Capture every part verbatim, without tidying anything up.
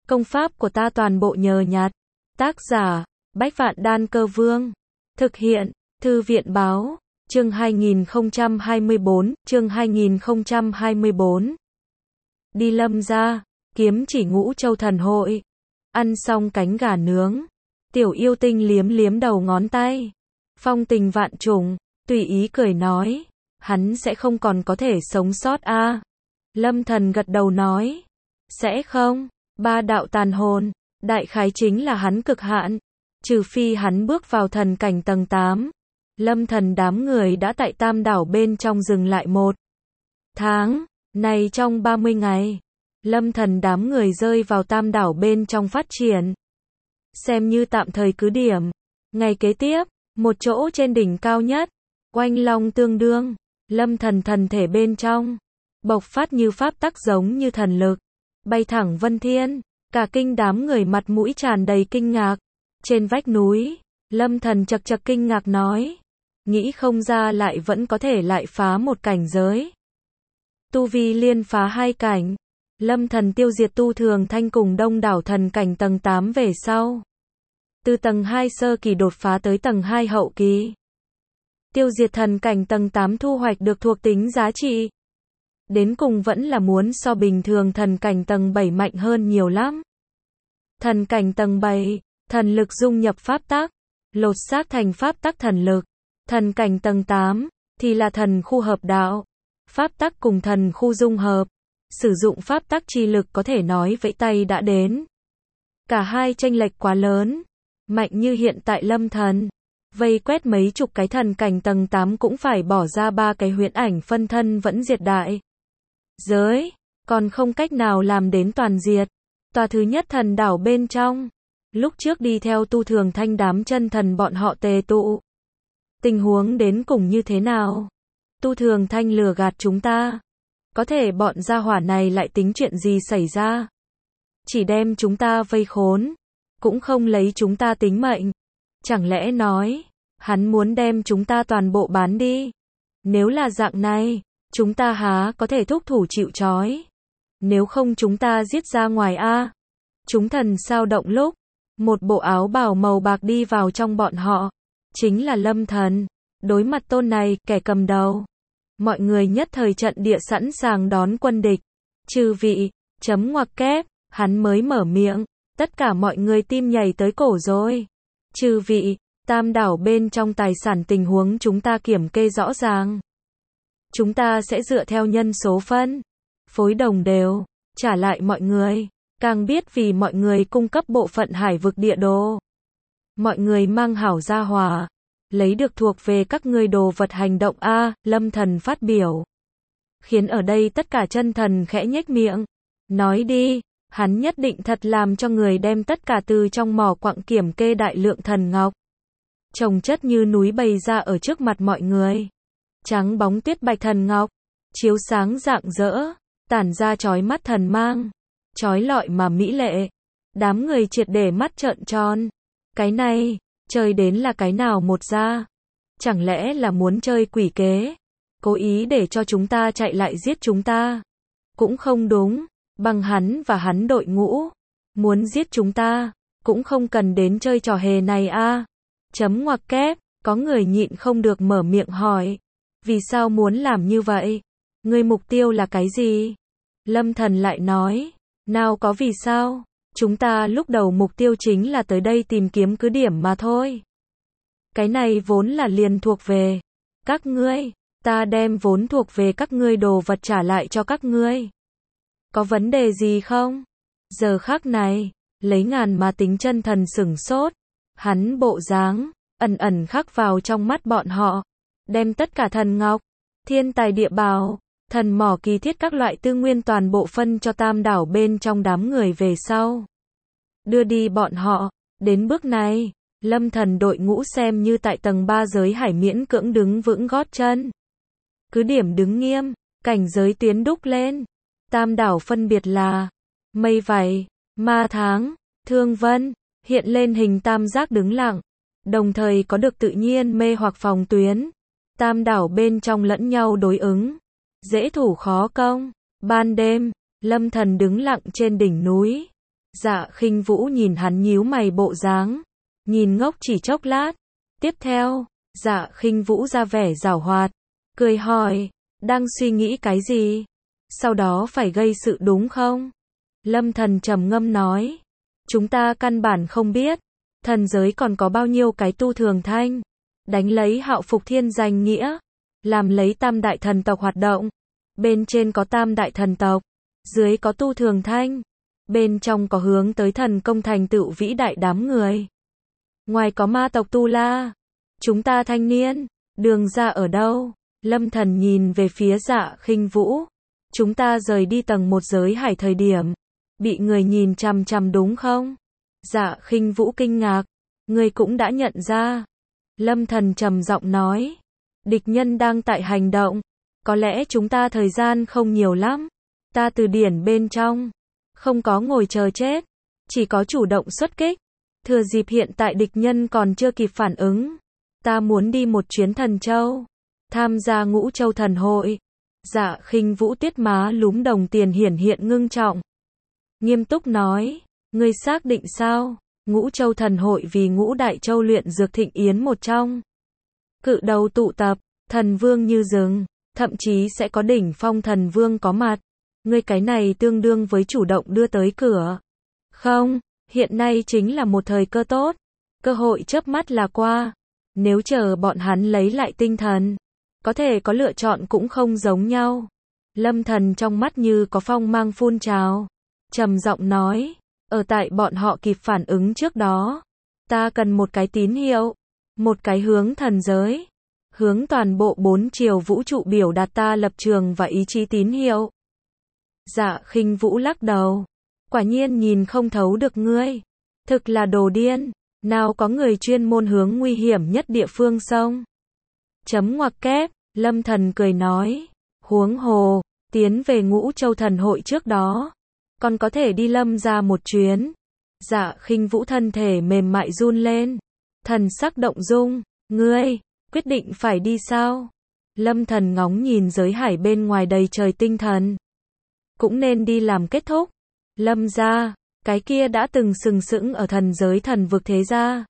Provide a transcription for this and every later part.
Công pháp của ta toàn bộ nhờ nhặt. Tác giả, Bách Vạn Đan Cơ Vương. Thực hiện, Thư viện Báo. Chương hai nghìn không trăm hai mươi bốn, chương hai nghìn không trăm hai mươi bốn. Đi Lâm gia, kiếm chỉ Ngũ Châu thần hội. Ăn xong cánh gà nướng, Tiểu Yêu Tinh liếm liếm đầu ngón tay. Phong tình vạn trùng, tùy ý cười nói, hắn sẽ không còn có thể sống sót a. À? Lâm Thần gật đầu nói, sẽ không, ba đạo tàn hồn, đại khái chính là hắn cực hạn, trừ phi hắn bước vào thần cảnh tầng tám. Lâm Thần đám người đã tại Tam đảo bên trong dừng lại một tháng, này trong ba mươi ngày, Lâm Thần đám người rơi vào Tam đảo bên trong phát triển. Xem như tạm thời cứ điểm. Ngày kế tiếp, một chỗ trên đỉnh cao nhất, oanh long tương đương, Lâm Thần thần thể bên trong, bộc phát như pháp tắc giống như thần lực, bay thẳng vân thiên, cả kinh đám người mặt mũi tràn đầy kinh ngạc. Trên vách núi, Lâm Thần chật chật kinh ngạc nói, nghĩ không ra lại vẫn có thể lại phá một cảnh giới. Tu vi liên phá hai cảnh, Lâm Thần tiêu diệt Tu Thường Thanh cùng đông đảo thần cảnh tầng tám về sau. Từ tầng hai sơ kỳ đột phá tới tầng hai hậu kỳ. Tiêu diệt thần cảnh tầng tám thu hoạch được thuộc tính giá trị. Đến cùng vẫn là muốn so bình thường thần cảnh tầng bảy mạnh hơn nhiều lắm. Thần cảnh tầng bảy, thần lực dung nhập pháp tắc, lột xác thành pháp tắc thần lực. Thần cảnh tầng tám, thì là thần khu hợp đạo. Pháp tắc cùng thần khu dung hợp. Sử dụng pháp tắc chi lực có thể nói vẫy tay đã đến. Cả hai chênh lệch quá lớn. Mạnh như hiện tại Lâm Thần, vây quét mấy chục cái thần cảnh tầng tám cũng phải bỏ ra ba cái huyễn ảnh phân thân vẫn diệt đại giới, còn không cách nào làm đến toàn diệt. Tòa thứ nhất thần đảo bên trong, lúc trước đi theo Tu Thường Thanh đám chân thần bọn họ tề tụ. Tình huống đến cùng như thế nào? Tu Thường Thanh lừa gạt chúng ta. Có thể bọn gia hỏa này lại tính chuyện gì xảy ra? Chỉ đem chúng ta vây khốn, cũng không lấy chúng ta tính mệnh. Chẳng lẽ nói, hắn muốn đem chúng ta toàn bộ bán đi? Nếu là dạng này, chúng ta há có thể thúc thủ chịu trói? Nếu không chúng ta giết ra ngoài a. Chúng thần sao động lúc, một bộ áo bào màu bạc đi vào trong bọn họ, chính là Lâm Thần. Đối mặt tôn này, kẻ cầm đầu, mọi người nhất thời trận địa sẵn sàng đón quân địch. Chư vị, chấm ngoặc kép, hắn mới mở miệng, tất cả mọi người tim nhảy tới cổ rồi. Chư vị, Tam đảo bên trong tài sản tình huống chúng ta kiểm kê rõ ràng. Chúng ta sẽ dựa theo nhân số phân, phối đồng đều, trả lại mọi người. Càng biết vì mọi người cung cấp bộ phận hải vực địa đồ. Mọi người mang hảo gia hỏa, lấy được thuộc về các ngươi đồ vật hành động a. Lâm Thần phát biểu, khiến ở đây tất cả chân thần khẽ nhếch miệng. Nói đi, hắn nhất định thật làm cho người đem tất cả từ trong mỏ quặng kiểm kê đại lượng thần ngọc, chồng chất như núi bày ra ở trước mặt mọi người. Trắng bóng tuyết bạch thần ngọc, chiếu sáng rạng rỡ, tản ra chói mắt thần mang, chói lọi mà mỹ lệ. Đám người triệt để mắt trợn tròn. Cái này, chơi đến là cái nào một ra? Chẳng lẽ là muốn chơi quỷ kế? Cố ý để cho chúng ta chạy lại giết chúng ta? Cũng không đúng, bằng hắn và hắn đội ngũ, muốn giết chúng ta, cũng không cần đến chơi trò hề này a. À. Chấm ngoặc kép, có người nhịn không được mở miệng hỏi, vì sao muốn làm như vậy? Ngươi mục tiêu là cái gì? Lâm Thần lại nói, nào có vì sao? Chúng ta lúc đầu mục tiêu chính là tới đây tìm kiếm cứ điểm mà thôi. Cái này vốn là liền thuộc về các ngươi, ta đem vốn thuộc về các ngươi đồ vật trả lại cho các ngươi. Có vấn đề gì không? Giờ khắc này, lấy ngàn mà tính chân thần sửng sốt, hắn bộ dáng ẩn ẩn khắc vào trong mắt bọn họ, đem tất cả thần ngọc, thiên tài địa bảo, thần mỏ kỳ thiết các loại tư nguyên toàn bộ phân cho Tam đảo bên trong đám người về sau. Đưa đi bọn họ, đến bước này, Lâm Thần đội ngũ xem như tại tầng ba giới hải miễn cưỡng đứng vững gót chân. Cứ điểm đứng nghiêm, cảnh giới tiến đúc lên. Tam đảo phân biệt là Mây Vảy, Ma Tháng, Thương Vân, hiện lên hình tam giác đứng lặng, đồng thời có được tự nhiên mê hoặc phòng tuyến. Tam đảo bên trong lẫn nhau đối ứng, dễ thủ khó công. Ban đêm, Lâm Thần đứng lặng trên đỉnh núi, Dạ Khinh Vũ nhìn hắn nhíu mày bộ dáng, nhìn ngốc chỉ chốc lát. Tiếp theo, Dạ Khinh Vũ ra vẻ giảo hoạt, cười hỏi, đang suy nghĩ cái gì? Sau đó phải gây sự đúng không? Lâm Thần trầm ngâm nói, chúng ta căn bản không biết, thần giới còn có bao nhiêu cái tu thường thanh, đánh lấy Hạo Phục Thiên danh nghĩa, làm lấy tam đại thần tộc hoạt động. Bên trên có tam đại thần tộc, dưới có tu thường thanh, bên trong có hướng tới thần công thành tựu vĩ đại đám người. Ngoài có ma tộc Tu La, chúng ta thanh niên, đường ra ở đâu? Lâm Thần nhìn về phía Dạ Khinh Vũ, chúng ta rời đi tầng một giới hải thời điểm, bị người nhìn chằm chằm đúng không? Dạ Khinh Vũ kinh ngạc, người cũng đã nhận ra. Lâm Thần trầm giọng nói, địch nhân đang tại hành động, có lẽ chúng ta thời gian không nhiều lắm. Ta từ điển bên trong, không có ngồi chờ chết, chỉ có chủ động xuất kích. Thừa dịp hiện tại địch nhân còn chưa kịp phản ứng, ta muốn đi một chuyến Thần Châu, tham gia Ngũ Châu Thần Hội. Dạ Khinh Vũ tuyết má lúm đồng tiền hiển hiện ngưng trọng, nghiêm túc nói, ngươi xác định sao? Ngũ Châu Thần Hội vì Ngũ Đại Châu luyện dược thịnh yến một trong. Cự đầu tụ tập, thần vương như rừng, thậm chí sẽ có đỉnh phong thần vương có mặt. Ngươi cái này tương đương với chủ động đưa tới cửa. Không, hiện nay chính là một thời cơ tốt. Cơ hội chớp mắt là qua. Nếu chờ bọn hắn lấy lại tinh thần, có thể có lựa chọn cũng không giống nhau. Lâm Thần trong mắt như có phong mang phun trào, trầm giọng nói, ở tại bọn họ kịp phản ứng trước đó, ta cần một cái tín hiệu, một cái hướng thần giới, hướng toàn bộ bốn chiều vũ trụ biểu đạt ta lập trường và ý chí tín hiệu. Dạ Khinh Vũ lắc đầu, quả nhiên nhìn không thấu được ngươi, thực là đồ điên, nào có người chuyên môn hướng nguy hiểm nhất địa phương sông. Chấm ngoặc kép, Lâm Thần cười nói, huống hồ, tiến về Ngũ Châu Thần Hội trước đó, còn có thể đi Lâm ra một chuyến. Dạ Khinh Vũ thân thể mềm mại run lên, thần sắc động dung, ngươi, quyết định phải đi sao? Lâm Thần ngóng nhìn giới hải bên ngoài đầy trời tinh thần. Cũng nên đi làm kết thúc. Lâm gia, cái kia đã từng sừng sững ở thần giới thần vực thế gia.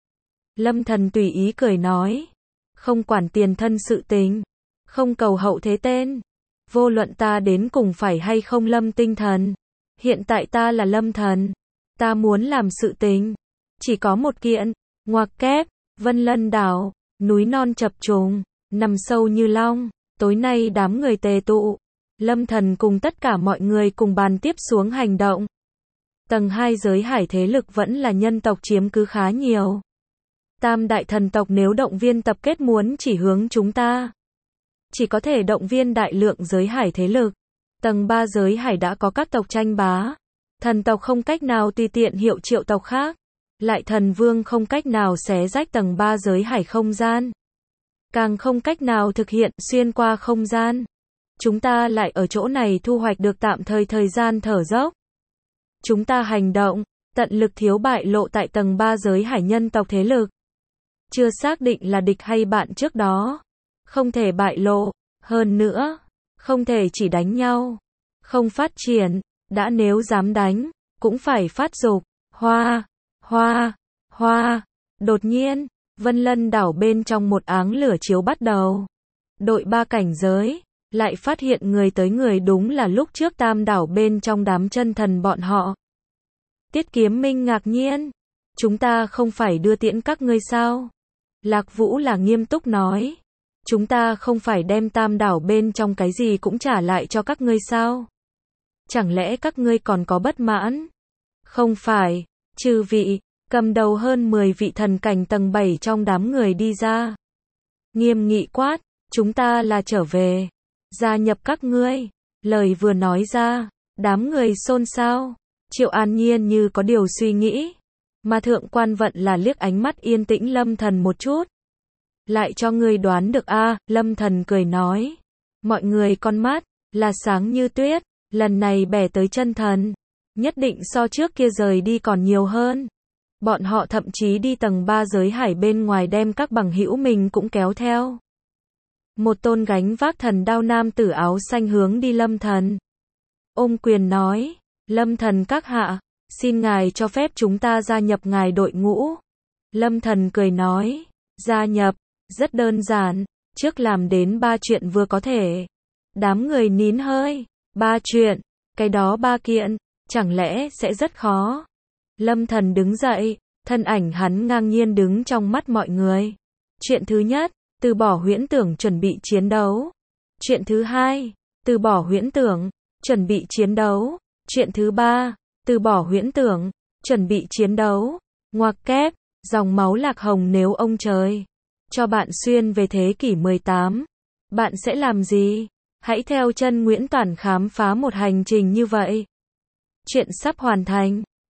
Lâm Thần tùy ý cười nói, không quản tiền thân sự tình, không cầu hậu thế tên, vô luận ta đến cùng phải hay không Lâm tinh thần, hiện tại ta là Lâm Thần, ta muốn làm sự tình, chỉ có một kiện, ngoặc kép, Vân Lân đảo, núi non chập trùng, nằm sâu như long, tối nay đám người tề tụ, Lâm Thần cùng tất cả mọi người cùng bàn tiếp xuống hành động. Tầng hai giới hải thế lực vẫn là nhân tộc chiếm cứ khá nhiều. Tam đại thần tộc nếu động viên tập kết muốn chỉ hướng chúng ta, chỉ có thể động viên đại lượng giới hải thế lực. Tầng ba giới hải đã có các tộc tranh bá, thần tộc không cách nào tùy tiện hiệu triệu tộc khác, lại thần vương không cách nào xé rách tầng ba giới hải không gian, càng không cách nào thực hiện xuyên qua không gian. Chúng ta lại ở chỗ này thu hoạch được tạm thời thời gian thở dốc. Chúng ta hành động, tận lực thiếu bại lộ tại tầng ba giới hải nhân tộc thế lực. Chưa xác định là địch hay bạn trước đó, không thể bại lộ, hơn nữa, không thể chỉ đánh nhau, không phát triển, đã nếu dám đánh, cũng phải phát dục. Hoa, hoa, hoa, đột nhiên, Vân Lân đảo bên trong một áng lửa chiếu bắt đầu. Đội ba cảnh giới, lại phát hiện người tới người đúng là lúc trước tam đảo bên trong đám chân thần bọn họ. Tiết Kiếm Minh ngạc nhiên, chúng ta không phải đưa tiễn các ngươi sao? Lạc Vũ là nghiêm túc nói, chúng ta không phải đem tam đảo bên trong cái gì cũng trả lại cho các ngươi sao? Chẳng lẽ các ngươi còn có bất mãn? Không phải, chư vị, cầm đầu hơn mười vị thần cảnh tầng bảy trong đám người đi ra. Nghiêm nghị quát, chúng ta là trở về, gia nhập các ngươi. Lời vừa nói ra, đám người xôn xao. Triệu An Nhiên như có điều suy nghĩ, mà Thượng Quan Vận là liếc ánh mắt yên tĩnh Lâm Thần một chút. Lại cho ngươi đoán được a? À, Lâm Thần cười nói, mọi người con mắt là sáng như tuyết, lần này bẻ tới chân thần, nhất định so trước kia rời đi còn nhiều hơn. Bọn họ thậm chí đi tầng ba giới hải bên ngoài đem các bằng hữu mình cũng kéo theo. Một tôn gánh vác thần đao nam tử áo xanh hướng đi Lâm Thần, ôm quyền nói, Lâm Thần các hạ, Xin ngài cho phép chúng ta gia nhập ngài đội ngũ. Lâm Thần cười nói, gia nhập, rất đơn giản, trước làm đến ba chuyện vừa có thể. Đám người nín hơi, ba chuyện, cái đó ba kiện, chẳng lẽ sẽ rất khó. Lâm Thần đứng dậy, thân ảnh hắn ngang nhiên đứng trong mắt mọi người. Chuyện thứ nhất, từ bỏ huyễn tưởng chuẩn bị chiến đấu. Chuyện thứ hai, từ bỏ huyễn tưởng, chuẩn bị chiến đấu. Chuyện thứ ba, từ bỏ huyễn tưởng, chuẩn bị chiến đấu. Ngoặc kép, dòng máu lạc hồng nếu ông trời cho bạn xuyên về thế kỷ mười tám, bạn sẽ làm gì? Hãy theo chân Nguyễn Toản khám phá một hành trình như vậy. Chuyện sắp hoàn thành.